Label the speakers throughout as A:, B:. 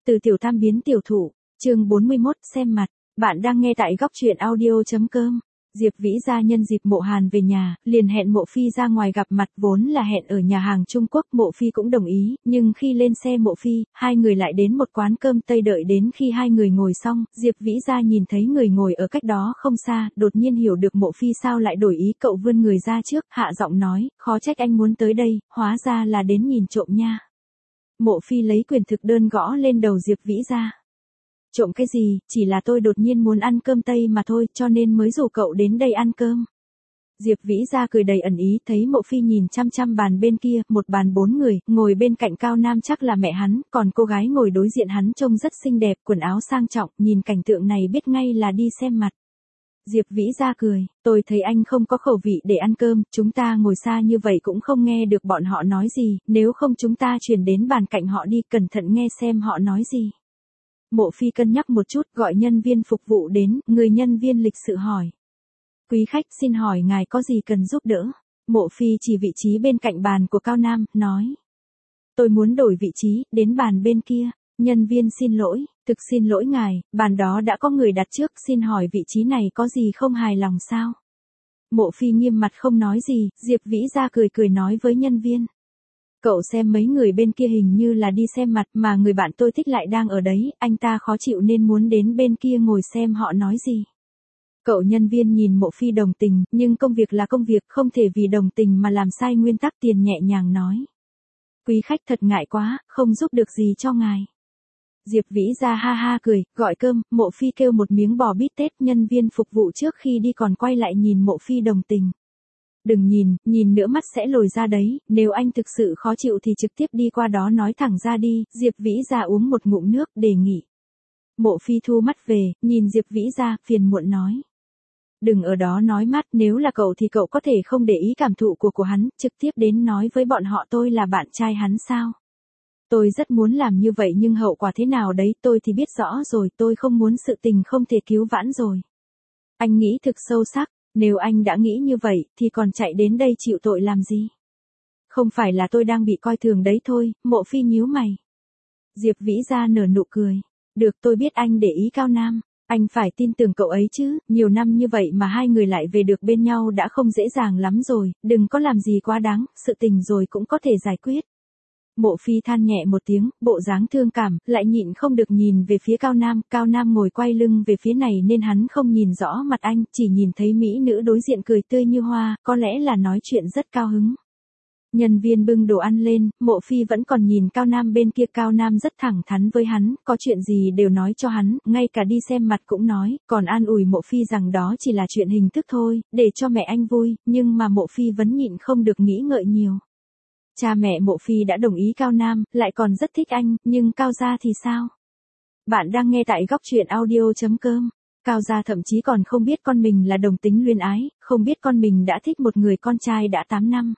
A: Từ tiểu tam biến tiểu thủ, chương 41, xem mặt. Bạn đang nghe tại góc truyện audio.com. Diệp Vĩ Gia nhân dịp Mộ Hàn về nhà, liền hẹn Mộ Phi ra ngoài gặp mặt, vốn là hẹn ở nhà hàng Trung Quốc. Mộ Phi cũng đồng ý, nhưng khi lên xe Mộ Phi, hai người lại đến một quán cơm Tây. Đợi đến khi hai người ngồi xong, Diệp Vĩ Gia nhìn thấy người ngồi ở cách đó không xa, đột nhiên hiểu được Mộ Phi sao lại đổi ý. Cậu vươn người ra trước, hạ giọng nói, khó trách anh muốn tới đây, hóa ra là đến nhìn trộm nha. Mộ Phi lấy quyền thực đơn gõ lên đầu Diệp Vĩ Gia. Trộm cái gì, chỉ là tôi đột nhiên muốn ăn cơm Tây mà thôi, cho nên mới rủ cậu đến đây ăn cơm. Diệp Vĩ Gia cười đầy ẩn ý, thấy Mộ Phi nhìn chăm chăm bàn bên kia, một bàn 4 người, ngồi bên cạnh Cao Nam chắc là mẹ hắn, còn cô gái ngồi đối diện hắn trông rất xinh đẹp, quần áo sang trọng, nhìn cảnh tượng này biết ngay là đi xem mặt. Diệp Vĩ Gia cười, tôi thấy anh không có khẩu vị để ăn cơm, chúng ta ngồi xa như vậy cũng không nghe được bọn họ nói gì, nếu không chúng ta chuyển đến bàn cạnh họ đi, cẩn thận nghe xem họ nói gì. Mộ Phi cân nhắc một chút, gọi nhân viên phục vụ đến, người nhân viên lịch sự hỏi. Quý khách, xin hỏi ngài có gì cần giúp đỡ? Mộ Phi chỉ vị trí bên cạnh bàn của Cao Nam, nói. Tôi muốn đổi vị trí, đến bàn bên kia. Nhân viên xin lỗi, thực xin lỗi ngài, bàn đó đã có người đặt trước, xin hỏi vị trí này có gì không hài lòng sao? Mộ Phi nghiêm mặt không nói gì, Diệp Vĩ Gia cười cười nói với nhân viên. Cậu xem mấy người bên kia hình như là đi xem mặt, mà người bạn tôi thích lại đang ở đấy, anh ta khó chịu nên muốn đến bên kia ngồi xem họ nói gì. Cậu nhân viên nhìn Mộ Phi đồng tình, nhưng công việc là công việc, không thể vì đồng tình mà làm sai nguyên tắc. Tiền nhẹ nhàng nói. Quý khách thật ngại quá, không giúp được gì cho ngài. Diệp Vĩ Gia ha ha cười, gọi cơm. Mộ Phi kêu một miếng bò bít tết, nhân viên phục vụ trước khi đi còn quay lại nhìn Mộ Phi đồng tình. Đừng nhìn nữa mắt sẽ lồi ra đấy, nếu anh thực sự khó chịu thì trực tiếp đi qua đó nói thẳng ra đi. Diệp Vĩ Gia uống một ngụm nước, đề nghị. Mộ Phi thu mắt về, nhìn Diệp Vĩ Gia, phiền muộn nói. Đừng ở đó nói mát, nếu là cậu thì cậu có thể không để ý cảm thụ của hắn, trực tiếp đến nói với bọn họ tôi là bạn trai hắn sao. Tôi rất muốn làm như vậy nhưng hậu quả thế nào đấy tôi thì biết rõ rồi, tôi không muốn sự tình không thể cứu vãn rồi. Anh nghĩ thực sâu sắc. Nếu anh đã nghĩ như vậy, thì còn chạy đến đây chịu tội làm gì? Không phải là tôi đang bị coi thường đấy thôi. Mộ Phi nhíu mày. Diệp Vĩ Gia nở nụ cười. Được, tôi biết anh để ý Cao Nam. Anh phải tin tưởng cậu ấy chứ, nhiều năm như vậy mà hai người lại về được bên nhau đã không dễ dàng lắm rồi, đừng có làm gì quá đáng, sự tình rồi cũng có thể giải quyết. Mộ Phi than nhẹ một tiếng, bộ dáng thương cảm, lại nhịn không được nhìn về phía Cao Nam ngồi quay lưng về phía này nên hắn không nhìn rõ mặt anh, chỉ nhìn thấy mỹ nữ đối diện cười tươi như hoa, có lẽ là nói chuyện rất cao hứng. Nhân viên bưng đồ ăn lên, Mộ Phi vẫn còn nhìn Cao Nam bên kia. Cao Nam rất thẳng thắn với hắn, có chuyện gì đều nói cho hắn, ngay cả đi xem mặt cũng nói, còn an ủi Mộ Phi rằng đó chỉ là chuyện hình thức thôi, để cho mẹ anh vui, nhưng mà Mộ Phi vẫn nhịn không được nghĩ ngợi nhiều. Cha mẹ Mộ Phi đã đồng ý Cao Nam, lại còn rất thích anh, nhưng Cao gia thì sao? Bạn đang nghe tại góc truyện audio.com. Cao gia thậm chí còn không biết con mình là đồng tính luyến ái, không biết con mình đã thích một người con trai đã 8 năm.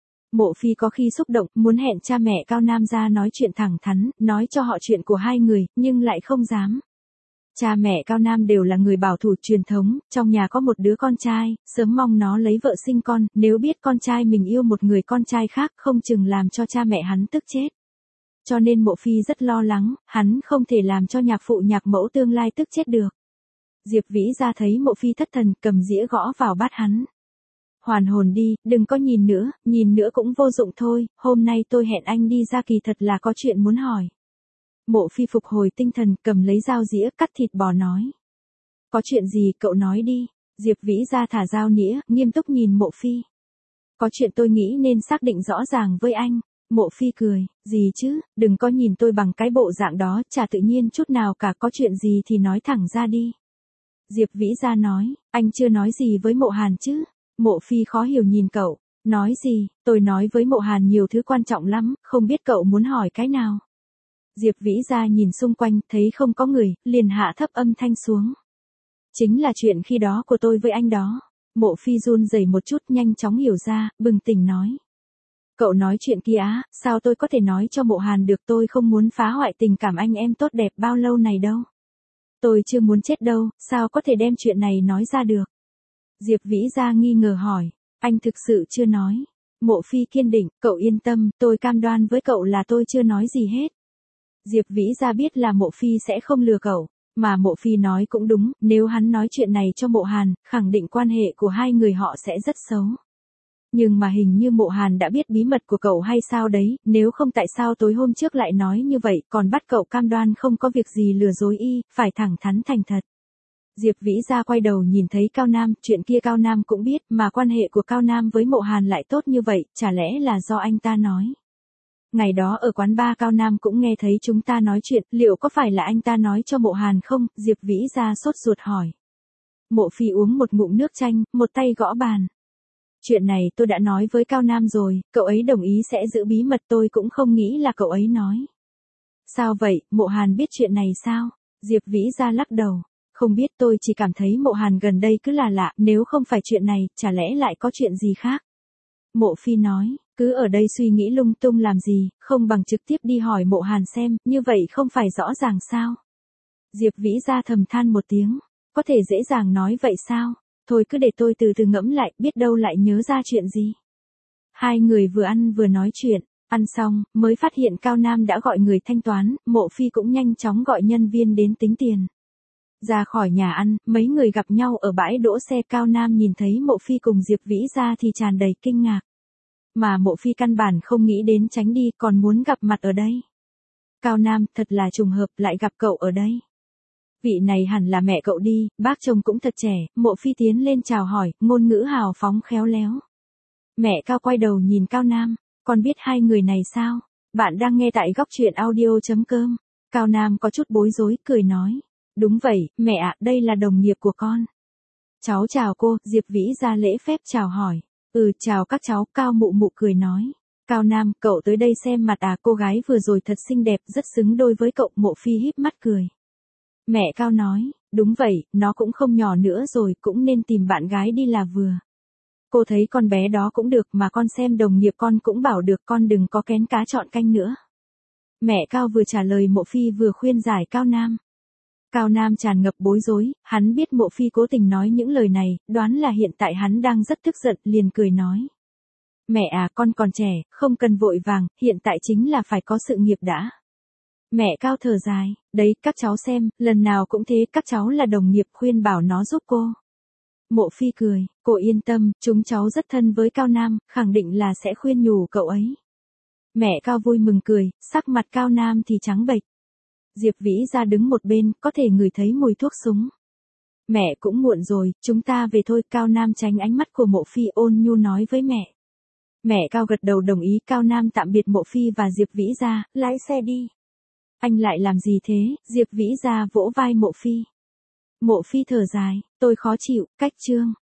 A: Mộ Phi có khi xúc động, muốn hẹn cha mẹ Cao Nam ra nói chuyện thẳng thắn, nói cho họ chuyện của hai người, nhưng lại không dám. Cha mẹ Cao Nam đều là người bảo thủ truyền thống, trong nhà có một đứa con trai, sớm mong nó lấy vợ sinh con, nếu biết con trai mình yêu một người con trai khác không chừng làm cho cha mẹ hắn tức chết. Cho nên Mộ Phi rất lo lắng, hắn không thể làm cho nhạc phụ nhạc mẫu tương lai tức chết được. Diệp Vĩ Gia thấy Mộ Phi thất thần, cầm dĩa gõ vào bát hắn. Hoàn hồn đi, đừng có nhìn nữa cũng vô dụng thôi, hôm nay tôi hẹn anh đi ra kỳ thật là có chuyện muốn hỏi. Mộ Phi phục hồi tinh thần, cầm lấy dao dĩa cắt thịt bò nói. Có chuyện gì cậu nói đi. Diệp Vĩ Gia thả dao nĩa, nghiêm túc nhìn Mộ Phi. Có chuyện tôi nghĩ nên xác định rõ ràng với anh. Mộ Phi cười, gì chứ, đừng có nhìn tôi bằng cái bộ dạng đó, chả tự nhiên chút nào cả, có chuyện gì thì nói thẳng ra đi. Diệp Vĩ Gia nói, anh chưa nói gì với Mộ Hàn chứ? Mộ Phi khó hiểu nhìn cậu, nói gì, tôi nói với Mộ Hàn nhiều thứ quan trọng lắm, không biết cậu muốn hỏi cái nào. Diệp Vĩ Gia nhìn xung quanh, thấy không có người, liền hạ thấp âm thanh xuống. Chính là chuyện khi đó của tôi với anh đó. Mộ Phi run rẩy một chút, nhanh chóng hiểu ra, bừng tỉnh nói. Cậu nói chuyện kia á, sao tôi có thể nói cho Mộ Hàn được, tôi không muốn phá hoại tình cảm anh em tốt đẹp bao lâu này đâu. Tôi chưa muốn chết đâu, sao có thể đem chuyện này nói ra được. Diệp Vĩ Gia nghi ngờ hỏi, anh thực sự chưa nói. Mộ Phi kiên định, cậu yên tâm, tôi cam đoan với cậu là tôi chưa nói gì hết. Diệp Vĩ Gia biết là Mộ Phi sẽ không lừa cậu, mà Mộ Phi nói cũng đúng, nếu hắn nói chuyện này cho Mộ Hàn, khẳng định quan hệ của hai người họ sẽ rất xấu. Nhưng mà hình như Mộ Hàn đã biết bí mật của cậu hay sao đấy, nếu không tại sao tối hôm trước lại nói như vậy, còn bắt cậu cam đoan không có việc gì lừa dối y, phải thẳng thắn thành thật. Diệp Vĩ Gia quay đầu nhìn thấy Cao Nam, chuyện kia Cao Nam cũng biết, mà quan hệ của Cao Nam với Mộ Hàn lại tốt như vậy, chả lẽ là do anh ta nói. Ngày đó ở quán bar Cao Nam cũng nghe thấy chúng ta nói chuyện, liệu có phải là anh ta nói cho Mộ Hàn không? Diệp Vĩ Gia sốt ruột hỏi. Mộ Phi uống một ngụm nước chanh, một tay gõ bàn. Chuyện này tôi đã nói với Cao Nam rồi, cậu ấy đồng ý sẽ giữ bí mật, tôi cũng không nghĩ là cậu ấy nói. Sao vậy, Mộ Hàn biết chuyện này sao? Diệp Vĩ Gia lắc đầu. Không biết, tôi chỉ cảm thấy Mộ Hàn gần đây cứ là lạ, nếu không phải chuyện này, chả lẽ lại có chuyện gì khác? Mộ Phi nói, cứ ở đây suy nghĩ lung tung làm gì, không bằng trực tiếp đi hỏi Mộ Hàn xem, như vậy không phải rõ ràng sao? Diệp Vĩ Gia thầm than một tiếng, có thể dễ dàng nói vậy sao? Thôi cứ để tôi từ từ ngẫm lại, biết đâu lại nhớ ra chuyện gì. Hai người vừa ăn vừa nói chuyện, ăn xong, mới phát hiện Cao Nam đã gọi người thanh toán, Mộ Phi cũng nhanh chóng gọi nhân viên đến tính tiền. Ra khỏi nhà ăn, mấy người gặp nhau ở bãi đỗ xe, Cao Nam nhìn thấy Mộ Phi cùng Diệp Vĩ Gia thì tràn đầy kinh ngạc. Mà Mộ Phi căn bản không nghĩ đến tránh đi, còn muốn gặp mặt ở đây. Cao Nam, thật là trùng hợp, lại gặp cậu ở đây. Vị này hẳn là mẹ cậu đi, bác chồng cũng thật trẻ. Mộ Phi tiến lên chào hỏi, ngôn ngữ hào phóng khéo léo. Mẹ Cao quay đầu nhìn Cao Nam, con biết hai người này sao? Bạn đang nghe tại góc truyện audio.com. Cao Nam có chút bối rối, cười nói. Đúng vậy, mẹ ạ, đây là đồng nghiệp của con. Cháu chào cô, Diệp Vĩ Gia lễ phép chào hỏi. Chào các cháu, Cao Mụ Mụ cười nói. Cao Nam, cậu tới đây xem mặt à, cô gái vừa rồi thật xinh đẹp, rất xứng đôi với cậu. Mộ Phi híp mắt cười. Mẹ Cao nói, đúng vậy, nó cũng không nhỏ nữa rồi, cũng nên tìm bạn gái đi là vừa. Cô thấy con bé đó cũng được, mà con xem đồng nghiệp con cũng bảo được, con đừng có kén cá chọn canh nữa. Mẹ Cao vừa trả lời Mộ Phi vừa khuyên giải Cao Nam. Cao Nam tràn ngập bối rối, hắn biết Mộ Phi cố tình nói những lời này, đoán là hiện tại hắn đang rất tức giận, liền cười nói. Mẹ à, con còn trẻ, không cần vội vàng, hiện tại chính là phải có sự nghiệp đã. Mẹ Cao thở dài, đấy, các cháu xem, lần nào cũng thế, các cháu là đồng nghiệp, khuyên bảo nó giúp cô. Mộ Phi cười, cô yên tâm, chúng cháu rất thân với Cao Nam, khẳng định là sẽ khuyên nhủ cậu ấy. Mẹ Cao vui mừng cười, sắc mặt Cao Nam thì trắng bệch. Diệp Vĩ Gia đứng một bên, có thể ngửi thấy mùi thuốc súng. Mẹ cũng muộn rồi, chúng ta về thôi. Cao Nam tránh ánh mắt của Mộ Phi, ôn nhu nói với mẹ. Mẹ Cao gật đầu đồng ý. Cao Nam tạm biệt Mộ Phi và Diệp Vĩ Gia, lái xe đi. Anh lại làm gì thế? Diệp Vĩ Gia vỗ vai Mộ Phi. Mộ Phi thở dài, tôi khó chịu, cách chương.